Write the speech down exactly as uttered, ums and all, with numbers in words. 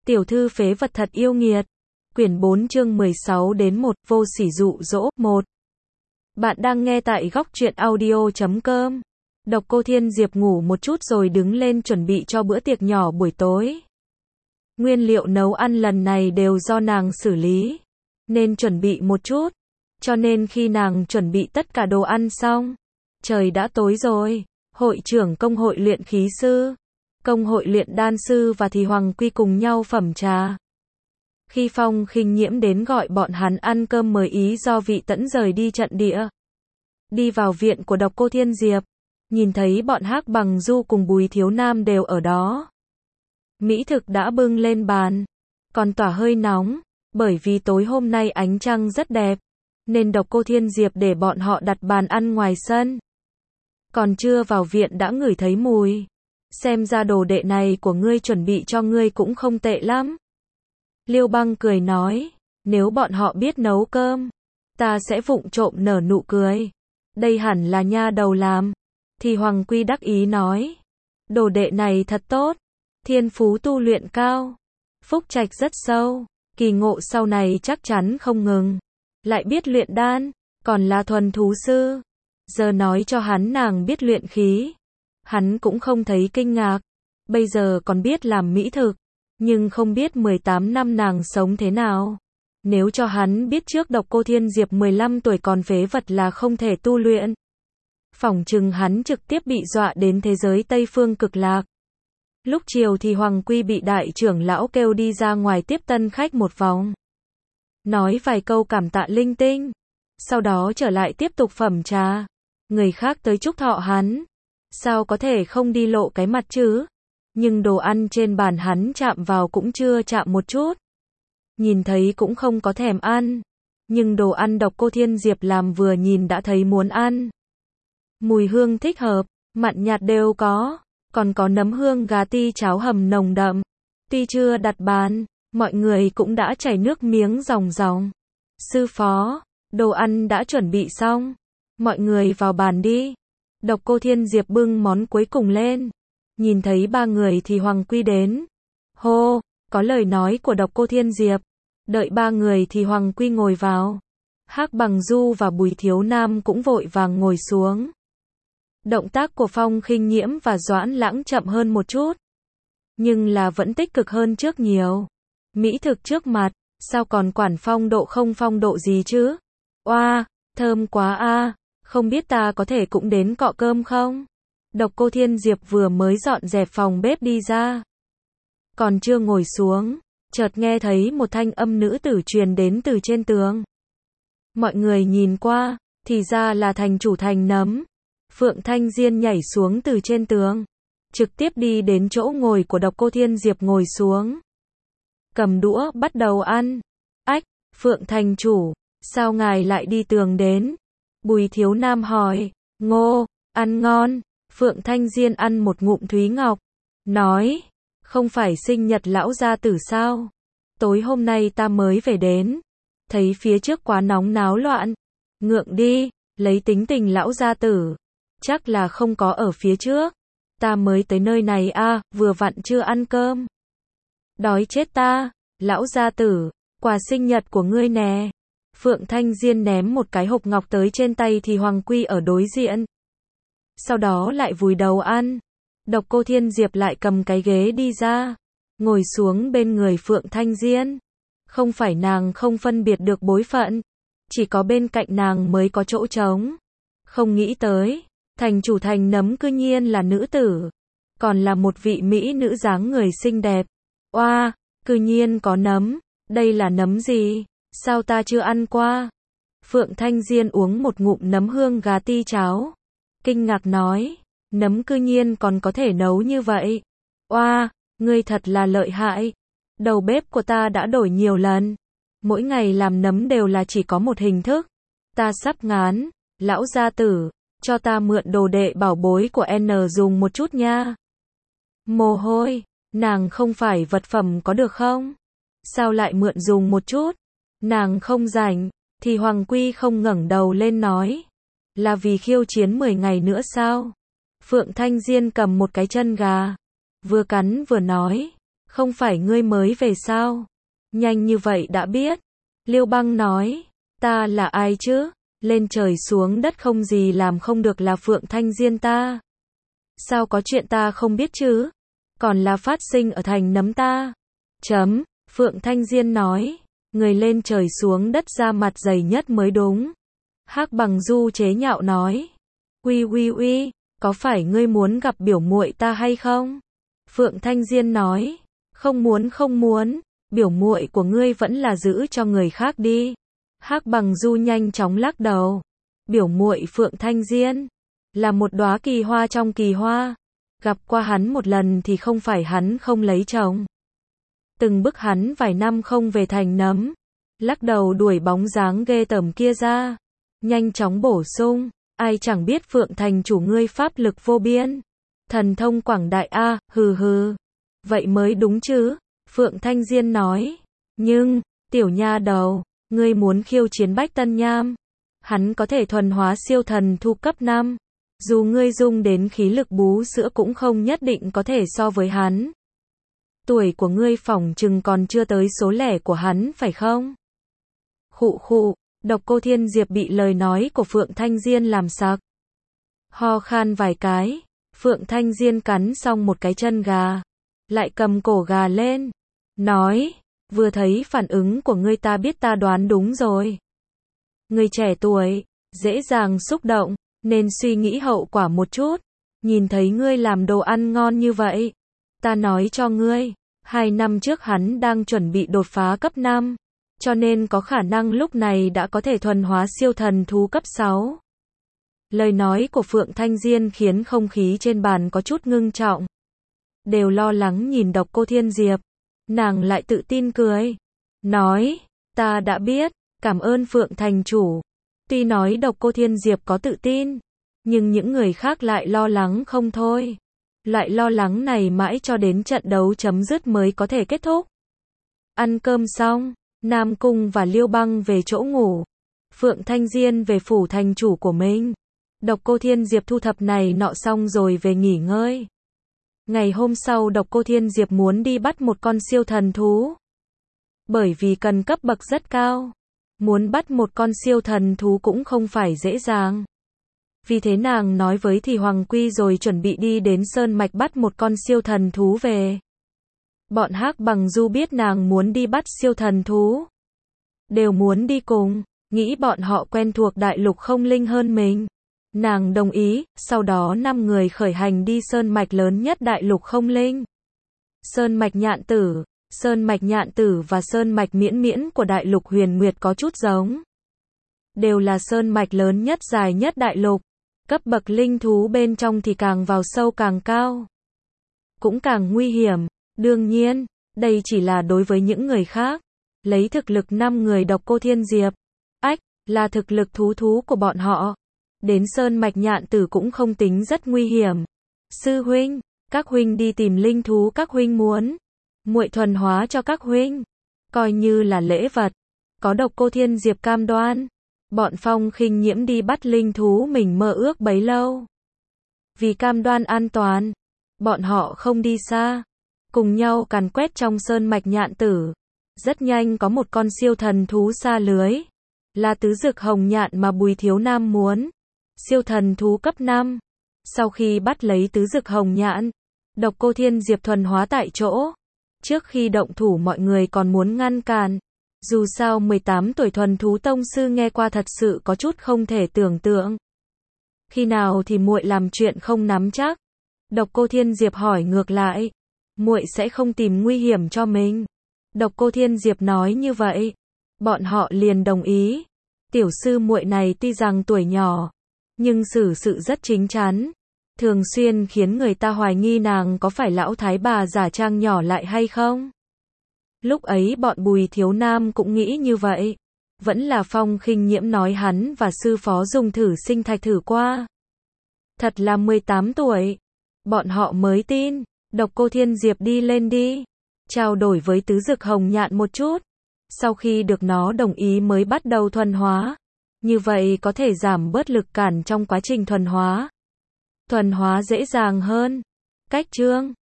Tiểu thư phế vật thật yêu nghiệt. Quyển bốn chương mười sáu đến một, vô sỉ dụ dỗ, một. Bạn đang nghe tại góc truyện audio chấm com. Độc Cô Thiên Diệp ngủ một chút rồi đứng lên chuẩn bị cho bữa tiệc nhỏ buổi tối. Nguyên liệu nấu ăn lần này đều do nàng xử lý, nên chuẩn bị một chút. Cho nên khi nàng chuẩn bị tất cả đồ ăn xong, trời đã tối rồi. Hội trưởng công hội luyện khí sư, công hội luyện đan sư và Thì Hoàng Quy cùng nhau phẩm trà. Khi Phong Khinh Nhiễm đến gọi bọn hắn ăn cơm mời ý do Vị Tẫn rời đi trận địa. Đi vào viện của Độc Cô Thiên Diệp, nhìn thấy bọn Hắc Bằng Du cùng Bùi Thiếu Nam đều ở đó. Mỹ thực đã bưng lên bàn, còn tỏa hơi nóng, bởi vì tối hôm nay ánh trăng rất đẹp, nên Độc Cô Thiên Diệp để bọn họ đặt bàn ăn ngoài sân. Còn chưa vào viện đã ngửi thấy mùi. Xem ra đồ đệ này của ngươi chuẩn bị cho ngươi cũng không tệ lắm. Liêu Băng cười nói, nếu bọn họ biết nấu cơm, ta sẽ vụng trộm nở nụ cười. Đây hẳn là nha đầu làm. Thì Hoàng Quy đắc ý nói, đồ đệ này thật tốt, thiên phú tu luyện cao, phúc trạch rất sâu, kỳ ngộ sau này chắc chắn không ngừng. Lại biết luyện đan, còn là thuần thú sư. Giờ nói cho hắn nàng biết luyện khí, hắn cũng không thấy kinh ngạc. Bây giờ còn biết làm mỹ thực, nhưng không biết mười tám năm nàng sống thế nào. Nếu cho hắn biết trước Độc Cô Thiên Diệp mười lăm tuổi còn phế vật là không thể tu luyện, phỏng chừng hắn trực tiếp bị dọa đến thế giới Tây Phương Cực Lạc. Lúc chiều thì Hoàng Quy bị đại trưởng lão kêu đi ra ngoài tiếp tân khách một vòng, nói vài câu cảm tạ linh tinh, sau đó trở lại tiếp tục phẩm trà. Người khác tới chúc thọ hắn, sao có thể không đi lộ cái mặt chứ? Nhưng đồ ăn trên bàn hắn chạm vào cũng chưa chạm một chút, nhìn thấy cũng không có thèm ăn. Nhưng đồ ăn Độc Cô Thiên Diệp làm vừa nhìn đã thấy muốn ăn. Mùi hương thích hợp, mặn nhạt đều có, còn có nấm hương gà ti cháo hầm nồng đậm. Tuy chưa đặt bàn, mọi người cũng đã chảy nước miếng ròng ròng. Sư phó, đồ ăn đã chuẩn bị xong, mọi người vào bàn đi. Độc Cô Thiên Diệp bưng món cuối cùng lên, nhìn thấy ba người thì Hoàng Quy đến. Hô, có lời nói của Độc Cô Thiên Diệp. Đợi ba người thì Hoàng Quy ngồi vào. Hắc Bằng Du và Bùi Thiếu Nam cũng vội vàng ngồi xuống. Động tác của Phong Khinh Nhiễm và Doãn Lãng chậm hơn một chút, nhưng là vẫn tích cực hơn trước nhiều. Mỹ thực trước mặt, sao còn quản phong độ không phong độ gì chứ? Oa, thơm quá a, không biết ta có thể cũng đến cọ cơm không? Độc Cô Thiên Diệp vừa mới dọn dẹp phòng bếp đi ra, còn chưa ngồi xuống, chợt nghe thấy một thanh âm nữ tử truyền đến từ trên tường. Mọi người nhìn qua, thì ra là thành chủ thành nấm. Phượng Thanh Diên nhảy xuống từ trên tường, trực tiếp đi đến chỗ ngồi của Độc Cô Thiên Diệp ngồi xuống, cầm đũa bắt đầu ăn. Ách, Phượng thành chủ, sao ngài lại đi tường đến? Bùi Thiếu Nam hỏi. Ngô, ăn ngon. Phượng Thanh Diên ăn một ngụm Thúy Ngọc, nói, không phải sinh nhật lão gia tử sao? Tối hôm nay ta mới về đến, thấy phía trước quá nóng náo loạn. Ngượng đi, lấy tính tình lão gia tử, chắc là không có ở phía trước. Ta mới tới nơi này a, à, vừa vặn chưa ăn cơm. Đói chết ta. Lão gia tử, quà sinh nhật của ngươi nè. Phượng Thanh Diên ném một cái hộp ngọc tới trên tay thì Hoàng Quy ở đối diện, sau đó lại vùi đầu ăn. Độc Cô Thiên Diệp lại cầm cái ghế đi ra, ngồi xuống bên người Phượng Thanh Diên. Không phải nàng không phân biệt được bối phận, chỉ có bên cạnh nàng mới có chỗ trống. Không nghĩ tới, thành chủ thành nấm cư nhiên là nữ tử, còn là một vị mỹ nữ dáng người xinh đẹp. Oa, cư nhiên có nấm, đây là nấm gì? Sao ta chưa ăn qua? Phượng Thanh Diên uống một ngụm nấm hương gà ti cháo, kinh ngạc nói, nấm cư nhiên còn có thể nấu như vậy. Oa, ngươi thật là lợi hại. Đầu bếp của ta đã đổi nhiều lần, mỗi ngày làm nấm đều là chỉ có một hình thức. Ta sắp ngán. Lão gia tử, cho ta mượn đồ đệ bảo bối của N dùng một chút nha. Mồ hôi, nàng không phải vật phẩm có được không? Sao lại mượn dùng một chút? Nàng không rảnh. Thì Hoàng Quy không ngẩng đầu lên nói, là vì khiêu chiến mười ngày nữa sao? Phượng Thanh Diên cầm một cái chân gà, vừa cắn vừa nói, Không phải ngươi mới về sao? Nhanh như vậy đã biết. Liêu Băng nói, ta là ai chứ? Lên trời xuống đất không gì làm không được là Phượng Thanh Diên ta. Sao có chuyện ta không biết chứ? Còn là phát sinh ở thành nấm ta. Chấm, Phượng Thanh Diên nói, người lên trời xuống đất ra mặt dày nhất mới đúng. Hắc Bằng Du chế nhạo nói, uy uy uy, có phải ngươi muốn gặp biểu muội ta hay không? Phượng Thanh Diên nói, không muốn không muốn, biểu muội của ngươi vẫn là giữ cho người khác đi. Hắc Bằng Du nhanh chóng lắc đầu, biểu muội Phượng Thanh Diên là một đóa kỳ hoa trong kỳ hoa, gặp qua hắn một lần thì không phải hắn không lấy chồng. Từng bức hắn vài năm không về thành nấm, lắc đầu đuổi bóng dáng ghê tởm kia ra, nhanh chóng bổ sung, ai chẳng biết Phượng thành chủ ngươi pháp lực vô biên, thần thông quảng đại a, hừ hừ. Vậy mới đúng chứ, Phượng Thanh Diên nói, nhưng, tiểu nha đầu, ngươi muốn khiêu chiến Bách Tân Nham, hắn có thể thuần hóa siêu thần thu cấp năm, dù ngươi dùng đến khí lực bú sữa cũng không nhất định có thể so với hắn. Tuổi của ngươi phỏng chừng còn chưa tới số lẻ của hắn phải không? Khụ khụ, Độc Cô Thiên Diệp bị lời nói của Phượng Thanh Diên làm sặc. Ho khan vài cái, Phượng Thanh Diên cắn xong một cái chân gà, lại cầm cổ gà lên, nói, vừa thấy phản ứng của ngươi ta biết ta đoán đúng rồi. Ngươi trẻ tuổi, dễ dàng xúc động, nên suy nghĩ hậu quả một chút. Nhìn thấy ngươi làm đồ ăn ngon như vậy, ta nói cho ngươi, hai năm trước hắn đang chuẩn bị đột phá cấp năm, cho nên có khả năng lúc này đã có thể thuần hóa siêu thần thú cấp sáu. Lời nói của Phượng Thanh Diên khiến không khí trên bàn có chút ngưng trọng. Đều lo lắng nhìn Độc Cô Thiên Diệp, nàng lại tự tin cười, nói, ta đã biết, cảm ơn Phượng thành chủ. Tuy nói Độc Cô Thiên Diệp có tự tin, nhưng những người khác lại lo lắng không thôi. Loại lo lắng này mãi cho đến trận đấu chấm dứt mới có thể kết thúc. Ăn cơm xong, Nam Cung và Liêu Băng về chỗ ngủ, Phượng Thanh Diên về phủ thành chủ của mình. Độc Cô Thiên Diệp thu thập này nọ xong rồi về nghỉ ngơi. Ngày hôm sau Độc Cô Thiên Diệp muốn đi bắt một con siêu thần thú. Bởi vì cần cấp bậc rất cao, muốn bắt một con siêu thần thú cũng không phải dễ dàng. Vì thế nàng nói với Thì Hoàng Quy rồi chuẩn bị đi đến Sơn Mạch bắt một con siêu thần thú về. Bọn Hắc Bằng Du biết nàng muốn đi bắt siêu thần thú, đều muốn đi cùng, nghĩ bọn họ quen thuộc đại lục không linh hơn mình. Nàng đồng ý, sau đó năm người khởi hành đi Sơn Mạch lớn nhất đại lục không linh. Sơn Mạch Nhạn Tử, Sơn Mạch Nhạn Tử và Sơn Mạch Miễn Miễn của đại lục Huyền Nguyệt có chút giống. Đều là sơn mạch lớn nhất dài nhất đại lục. Cấp bậc linh thú bên trong thì càng vào sâu càng cao, cũng càng nguy hiểm. Đương nhiên, đây chỉ là đối với những người khác. Lấy thực lực năm người Độc Cô Thiên Diệp, ách, là thực lực thú thú của bọn họ. Đến Sơn Mạch Nhạn Tử cũng không tính rất nguy hiểm. Sư huynh, các huynh đi tìm linh thú các huynh muốn. Muội thuần hóa cho các huynh, coi như là lễ vật. Có Độc Cô Thiên Diệp cam đoan, bọn Phong Khinh Nhiễm đi bắt linh thú mình mơ ước bấy lâu. Vì cam đoan an toàn, bọn họ không đi xa, cùng nhau càn quét trong Sơn Mạch Nhạn Tử. Rất nhanh có một con siêu thần thú xa lưới, là tứ dực hồng nhạn mà Bùi Thiếu Nam muốn. Siêu thần thú cấp năm. Sau khi bắt lấy tứ dực hồng nhạn, Độc Cô Thiên Diệp thuần hóa tại chỗ. Trước khi động thủ mọi người còn muốn ngăn cản. Dù sao mười tám tuổi thuần thú tông sư nghe qua thật sự có chút không thể tưởng tượng. Khi nào thì muội làm chuyện không nắm chắc? Độc Cô Thiên Diệp hỏi ngược lại. Muội sẽ không tìm nguy hiểm cho mình. Độc Cô Thiên Diệp nói như vậy, bọn họ liền đồng ý. Tiểu sư muội này tuy rằng tuổi nhỏ, nhưng xử sự rất chính chắn, thường xuyên khiến người ta hoài nghi nàng có phải lão thái bà giả trang nhỏ lại hay không. Lúc ấy bọn Bùi Thiếu Nam cũng nghĩ như vậy. Vẫn là Phong Khinh Nhiễm nói hắn và sư phó dùng thử sinh thạch thử qua. Thật là mười tám tuổi. Bọn họ mới tin. Độc Cô Thiên Diệp đi lên đi, trao đổi với tứ dực hồng nhạn một chút. Sau khi được nó đồng ý mới bắt đầu thuần hóa. Như vậy có thể giảm bớt lực cản trong quá trình thuần hóa. Thuần hóa dễ dàng hơn. Cách chương